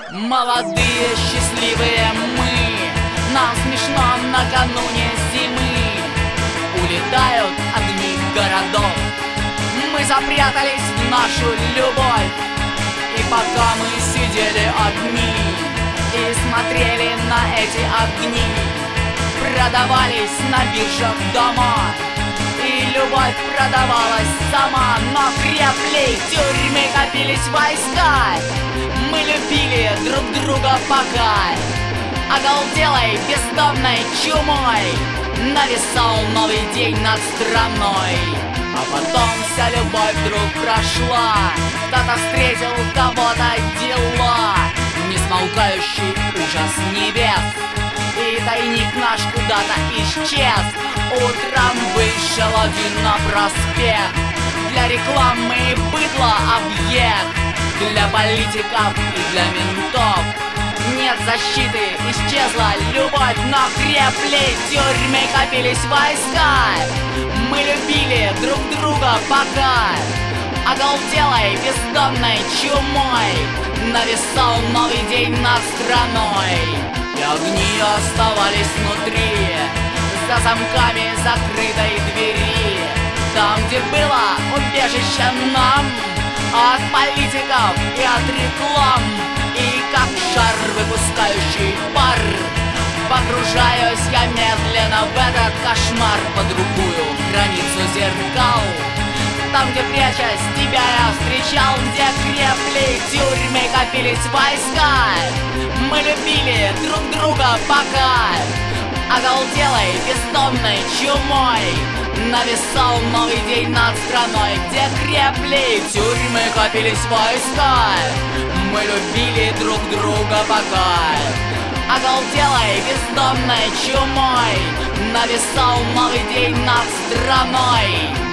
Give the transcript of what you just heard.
Молодые, счастливые мы, нам смешно накануне зимы. Улетают огни городов, мы запрятались в нашу любовь. И пока мы сидели одни и смотрели на эти огни, продавались на биржах дома, и любовь продавалась сама. Но крепли тюрьмы, копились войска, мы любили друг друга пока. Оголделой бездомной чумой нависал новый день над страной. А потом вся любовь вдруг прошла, кто-то встретил кого-то дела. Несмолкающий ужас небес, и тайник наш куда-то исчез. Утром вышел один на проспект, для рекламы быдло объект, для политиков и для ментов. Нет защиты, исчезла любовь, но крепли тюрьмы, копились войска. Мы любили друг друга пока. Оголделой бездомной чумой нависал новый день над страной. И огни оставались внутри, за замками закрытой двери, там, где было убежище нам от политиков и от реклам. И как шар, выпускающий пар, погружаюсь я медленно в этот кошмар, по другую границу зеркал. Там, где прячась тебя я встречал, где крепли тюрьмы, копились войска. Мы любили друг друга пока. Оголделой бездомной чумой нависал новый день над страной, где крепли тюрьмы, копились войска. Мы любили друг друга пока. Оголделой бездомной чумой нависал новый день над страной.